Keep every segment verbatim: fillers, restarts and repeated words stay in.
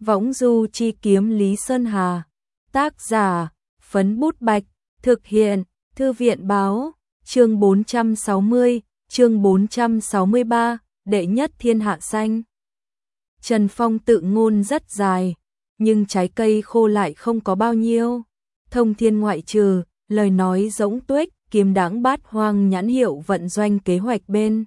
Võng du chi kiếm Lý Sơn Hà. Tác giả, Phấn Bút Bạch. Thực hiện, Thư viện Báo. Chương bốn trăm sáu mươi, chương bốn trăm sáu mươi ba, đệ nhất thiên hạ xanh. Trần Phong tự ngôn rất dài, nhưng trái cây khô lại không có bao nhiêu. Thông thiên ngoại trừ, lời nói rỗng tuếch, kiếm đãng bát hoang nhãn hiệu vận doanh kế hoạch bên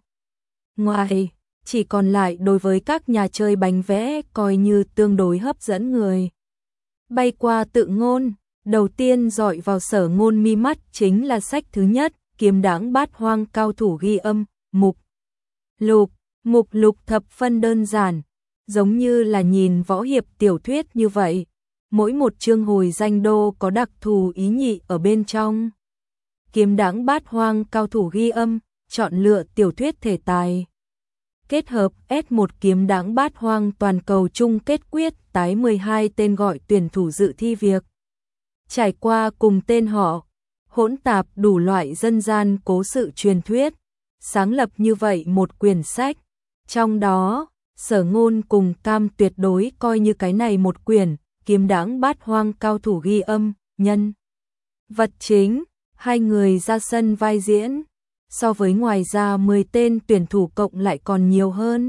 ngoài, chỉ còn lại đối với các nhà chơi bánh vẽ coi như tương đối hấp dẫn người. Bay qua tự ngôn, đầu tiên dọi vào Sở Ngôn mi mắt chính là sách thứ nhất, kiếm đãng bát hoang cao thủ ghi âm, mục lục, mục lục thập phân đơn giản, giống như là nhìn võ hiệp tiểu thuyết như vậy. Mỗi một chương hồi danh đô có đặc thù ý nhị ở bên trong. Kiếm đãng bát hoang cao thủ ghi âm, chọn lựa tiểu thuyết thể tài. Kết hợp ét một kiếm đãng bát hoang toàn cầu chung kết quyết tái mười hai tên gọi tuyển thủ dự thi việc. Trải qua cùng tên họ, hỗn tạp đủ loại dân gian cố sự truyền thuyết, sáng lập như vậy một quyển sách. Trong đó, Sở Ngôn cùng Cam tuyệt đối coi như cái này một quyển, kiếm đãng bát hoang cao thủ ghi âm, nhân vật chính, hai người ra sân vai diễn, so với ngoài ra mười tên tuyển thủ cộng lại còn nhiều hơn.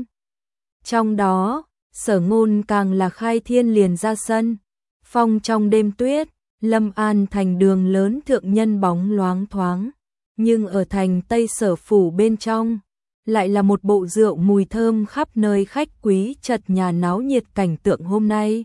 Trong đó, Sở Ngôn càng là khai thiên liền ra sân, phong trong đêm tuyết, Lâm An thành đường lớn thượng nhân bóng loáng thoáng, nhưng ở thành Tây Sở phủ bên trong, lại là một bộ rượu mùi thơm khắp nơi khách quý chật nhà náo nhiệt cảnh tượng hôm nay.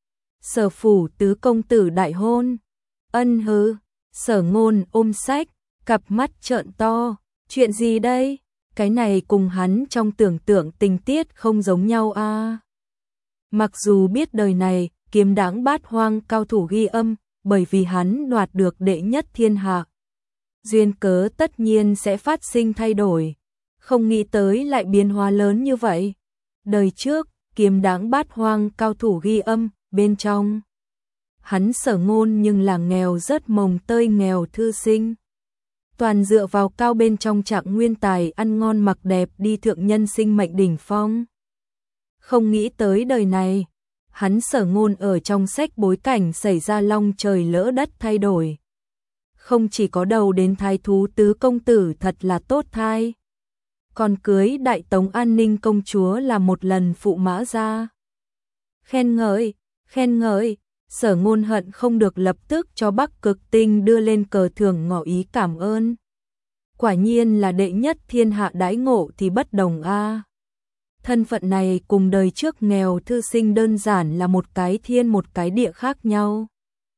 Sở phủ tứ công tử đại hôn. Ân hứ, Sở Ngôn ôm sách, cặp mắt trợn to, chuyện gì đây? Cái này cùng hắn trong tưởng tượng tình tiết không giống nhau a. À. Mặc dù biết đời này, kiếm đãng bát hoang cao thủ ghi âm, bởi vì hắn đoạt được đệ nhất thiên hạ. Duyên cớ tất nhiên sẽ phát sinh thay đổi, không nghĩ tới lại biến hóa lớn như vậy. Đời trước, kiếm đãng bát hoang cao thủ ghi âm, bên trong hắn Sở Ngôn nhưng là nghèo rất mồng tơi nghèo thư sinh. Toàn dựa vào cao bên trong trạng nguyên tài ăn ngon mặc đẹp đi thượng nhân sinh mệnh đỉnh phong. Không nghĩ tới đời này, hắn Sở Ngôn ở trong sách bối cảnh xảy ra long trời lỡ đất thay đổi. Không chỉ có đầu đến thái thú tứ công tử thật là tốt thai, còn cưới đại tống an ninh công chúa là một lần phụ mã ra. Khen ngợi, khen ngợi, Sở Ngôn hận không được lập tức cho Bắc Cực Tinh đưa lên cờ thưởng ngỏ ý cảm ơn. Quả nhiên là đệ nhất thiên hạ đãi ngộ thì bất đồng a. À. Thân phận này cùng đời trước nghèo thư sinh đơn giản là một cái thiên một cái địa khác nhau.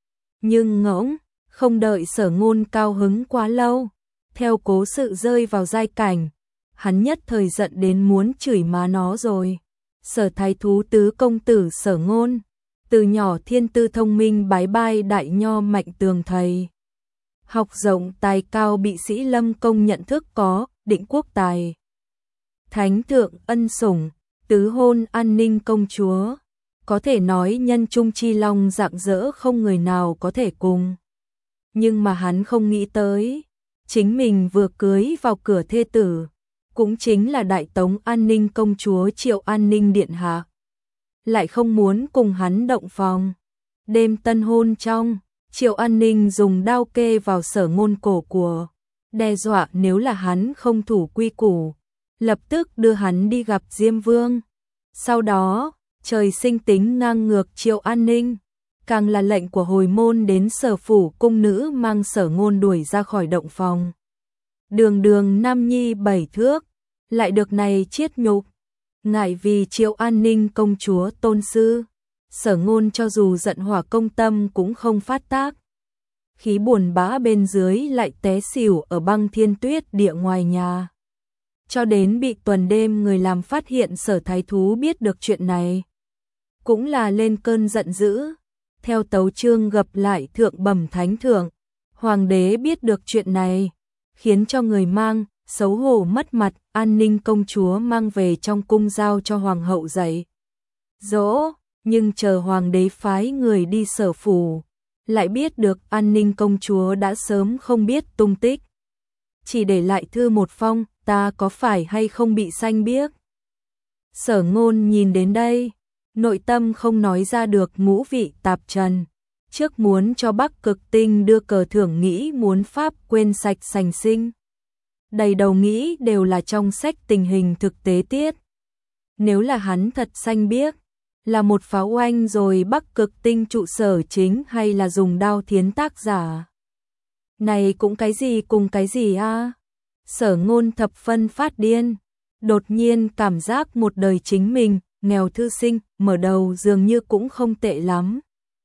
Nhưng ngỗng, không đợi Sở Ngôn cao hứng quá lâu, theo cố sự rơi vào giai cảnh, hắn nhất thời giận đến muốn chửi má nó rồi. Sở thái thú tứ công tử Sở Ngôn, từ nhỏ thiên tư thông minh bái bai đại nho mạnh tường thầy. Học rộng tài cao bị sĩ Lâm công nhận thức có, định quốc tài. Thánh thượng ân sủng, tứ hôn an ninh công chúa. Có thể nói nhân trung chi long rạng rỡ không người nào có thể cùng. Nhưng mà hắn không nghĩ tới, chính mình vừa cưới vào cửa thê tử, cũng chính là đại tống an ninh công chúa Triệu An Ninh điện hạ, lại không muốn cùng hắn động phòng. Đêm tân hôn trong, Triệu An Ninh dùng đao kê vào Sở Ngôn cổ của, đe dọa nếu là hắn không thủ quy củ, lập tức đưa hắn đi gặp Diêm Vương. Sau đó, trời sinh tính ngang ngược Triệu An Ninh, càng là lệnh của hồi môn đến Sở phủ cung nữ mang Sở Ngôn đuổi ra khỏi động phòng. Đường đường nam nhi bảy thước, lại được này chiết nhục. Ngại vì Triệu An Ninh công chúa tôn sư, Sở Ngôn cho dù giận hỏa công tâm cũng không phát tác. Khí buồn bã bên dưới lại té xỉu ở băng thiên tuyết địa ngoài nhà. Cho đến bị tuần đêm người làm phát hiện Sở thái thú biết được chuyện này, cũng là lên cơn giận dữ. Theo tấu chương gặp lại thượng bẩm thánh thượng, hoàng đế biết được chuyện này, khiến cho người mang, xấu hổ mất mặt, An Ninh công chúa mang về trong cung giao cho hoàng hậu dạy dỗ, nhưng chờ hoàng đế phái người đi Sở phủ, lại biết được An Ninh công chúa đã sớm không biết tung tích. Chỉ để lại thư một phong, ta có phải hay không bị xanh biếc. Sở Ngôn nhìn đến đây, nội tâm không nói ra được ngũ vị tạp trần. Trước muốn cho Bắc Cực Tinh đưa cờ thưởng, nghĩ muốn pháp quên sạch sành sinh. Đầy đầu nghĩ đều là trong sách tình hình thực tế tiết. Nếu là hắn thật xanh biếc, là một pháo oanh rồi Bắc Cực Tinh trụ sở chính, hay là dùng đao thiến tác giả. Này cũng cái gì cùng cái gì a? À? Sở Ngôn thập phân phát điên, đột nhiên cảm giác một đời chính mình, nghèo thư sinh, mở đầu dường như cũng không tệ lắm.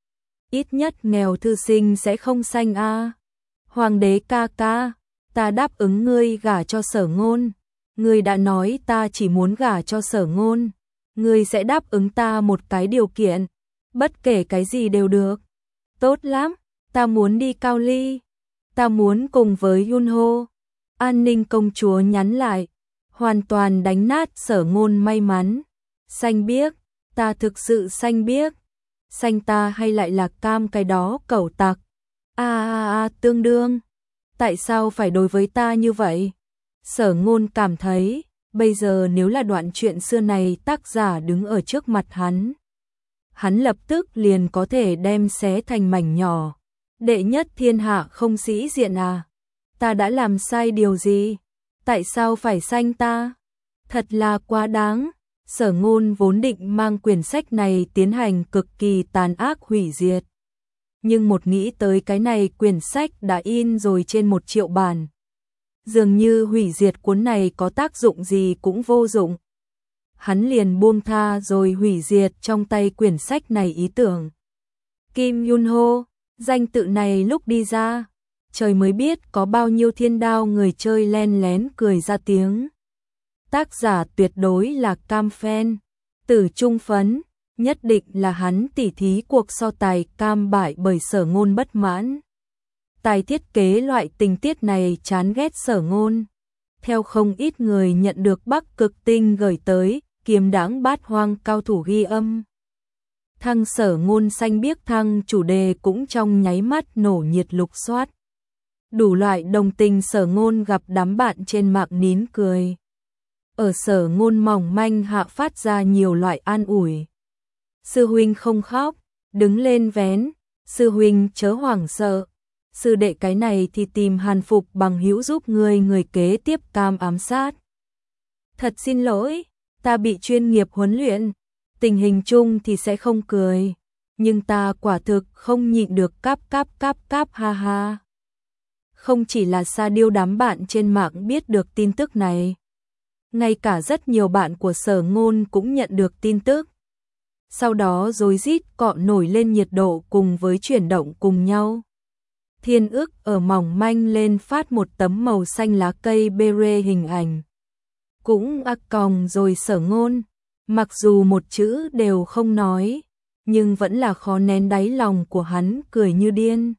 Ít nhất nghèo thư sinh sẽ không xanh a. À. Hoàng đế ca ca, ta đáp ứng ngươi gả cho Sở Ngôn. Ngươi đã nói ta chỉ muốn gả cho Sở Ngôn. Ngươi sẽ đáp ứng ta một cái điều kiện, bất kể cái gì đều được. Tốt lắm, ta muốn đi Cao Ly. Ta muốn cùng với Yunho. An Ninh công chúa nhắn lại, hoàn toàn đánh nát Sở Ngôn may mắn. Xanh biếc, ta thực sự xanh biếc. Xanh ta hay lại là cam cái đó cẩu tặc. A a a tương đương. Tại sao phải đối với ta như vậy? Sở Ngôn cảm thấy, bây giờ nếu là đoạn chuyện xưa này tác giả đứng ở trước mặt hắn, hắn lập tức liền có thể đem xé thành mảnh nhỏ. Đệ nhất thiên hạ không sĩ diện à? Ta đã làm sai điều gì? Tại sao phải xanh ta? Thật là quá đáng. Sở Ngôn vốn định mang quyển sách này tiến hành cực kỳ tàn ác hủy diệt. Nhưng một nghĩ tới cái này quyển sách đã in rồi trên một triệu bản. Dường như hủy diệt cuốn này có tác dụng gì cũng vô dụng. Hắn liền buông tha rồi hủy diệt trong tay quyển sách này ý tưởng. Kim Yunho, danh tự này lúc đi ra, trời mới biết có bao nhiêu thiên đao người chơi len lén cười ra tiếng. Tác giả tuyệt đối là cam fan, Tử Trung phấn, nhất định là hắn tỉ thí cuộc so tài cam bại bởi Sở Ngôn bất mãn. Tài thiết kế loại tình tiết này chán ghét Sở Ngôn. Theo không ít người nhận được Bắc Cực Tinh gửi tới, Kiềm Đãng Bát Hoang cao thủ ghi âm. Thăng Sở Ngôn xanh biếc thăng chủ đề cũng trong nháy mắt nổ nhiệt lục soát. Đủ loại đồng tình Sở Ngôn gặp đám bạn trên mạng nín cười. Ở Sở Ngôn mỏng manh hạ phát ra nhiều loại an ủi. Sư huynh không khóc, đứng lên vén, sư huynh chớ hoảng sợ. Sư đệ cái này thì tìm Hàn Phục bằng hữu giúp người người kế tiếp cam ám sát. Thật xin lỗi, ta bị chuyên nghiệp huấn luyện, tình hình chung thì sẽ không cười, nhưng ta quả thực không nhịn được cáp cáp cáp cáp ha ha. Không chỉ là Sa Điêu đám bạn trên mạng biết được tin tức này, ngay cả rất nhiều bạn của Sở Ngôn cũng nhận được tin tức. Sau đó rối rít cọ nổi lên nhiệt độ cùng với chuyển động cùng nhau. Thiên Ức ở mỏng manh lên phát một tấm màu xanh lá cây bê rê hình ảnh. Cũng ác còng rồi Sở Ngôn, mặc dù một chữ đều không nói, nhưng vẫn là khó nén đáy lòng của hắn cười như điên.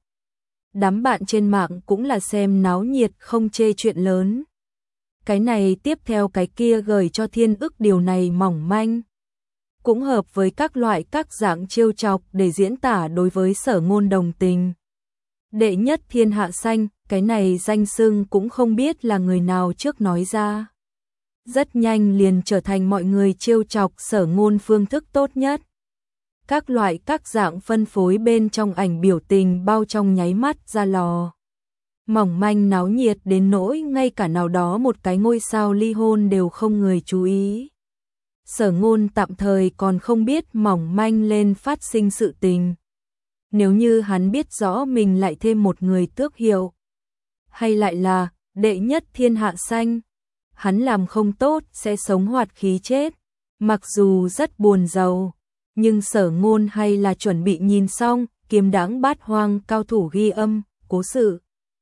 Đám bạn trên mạng cũng là xem náo nhiệt không chê chuyện lớn. Cái này tiếp theo cái kia gửi cho Thiên Ức điều này mỏng manh. Cũng hợp với các loại các dạng trêu chọc để diễn tả đối với Sở Ngôn đồng tình. Đệ nhất thiên hạ xanh, cái này danh xưng cũng không biết là người nào trước nói ra. Rất nhanh liền trở thành mọi người trêu chọc Sở Ngôn phương thức tốt nhất. Các loại các dạng phân phối bên trong ảnh biểu tình bao trong nháy mắt ra lò. Mỏng manh náo nhiệt đến nỗi ngay cả nào đó một cái ngôi sao ly hôn đều không người chú ý. Sở Ngôn tạm thời còn không biết mỏng manh lên phát sinh sự tình. Nếu như hắn biết rõ mình lại thêm một người tước hiệu, hay lại là đệ nhất thiên hạ xanh, hắn làm không tốt sẽ sống hoạt khí chết. Mặc dù rất buồn rầu, nhưng Sở Ngôn hay là chuẩn bị nhìn xong Kiềm Đãng Bát Hoang cao thủ ghi âm, cố sự.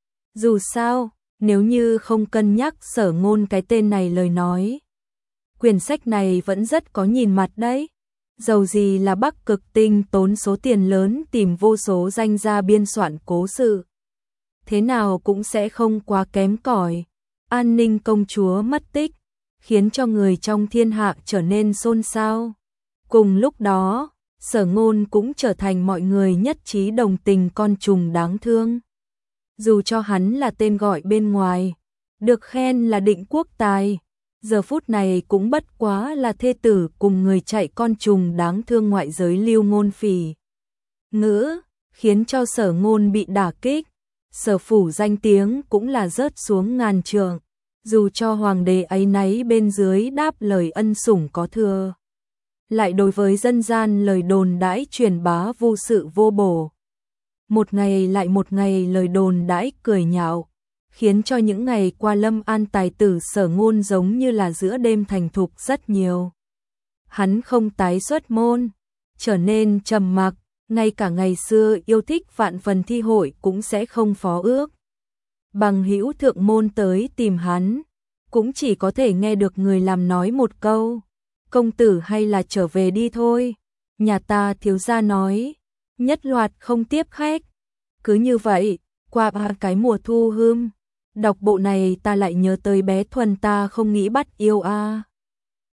Dù sao, nếu như không cân nhắc Sở Ngôn cái tên này lời nói, quyển sách này vẫn rất có nhìn mặt đấy. Dầu gì là Bắc Cực Tinh tốn số tiền lớn tìm vô số danh gia biên soạn cố sự, thế nào cũng sẽ không quá kém cỏi. An Ninh công chúa mất tích, khiến cho người trong thiên hạ trở nên xôn xao. Cùng lúc đó, Sở Ngôn cũng trở thành mọi người nhất trí đồng tình con trùng đáng thương. Dù cho hắn là tên gọi bên ngoài, được khen là định quốc tài, giờ phút này cũng bất quá là thê tử cùng người chạy con trùng đáng thương ngoại giới Lưu Ngôn Phỉ ngữ, khiến cho Sở Ngôn bị đả kích. Sở phủ danh tiếng cũng là rớt xuống ngàn trượng, dù cho hoàng đế ấy nấy bên dưới đáp lời ân sủng có thừa, lại đối với dân gian lời đồn đãi truyền bá vô sự vô bổ. Một ngày lại một ngày lời đồn đãi cười nhạo, khiến cho những ngày qua Lâm An tài tử Sở Ngôn giống như là giữa đêm thành thục rất nhiều. Hắn không tái xuất môn, trở nên trầm mặc, ngay cả ngày xưa yêu thích vạn phần thi hội cũng sẽ không phó ước. Bằng hữu thượng môn tới tìm hắn, cũng chỉ có thể nghe được người làm nói một câu, công tử hay là trở về đi thôi, nhà ta thiếu gia nói, nhất loạt không tiếp khách. Cứ như vậy, qua ba cái mùa thu hương, đọc bộ này ta lại nhớ tới bé Thuần ta không nghĩ bắt yêu a.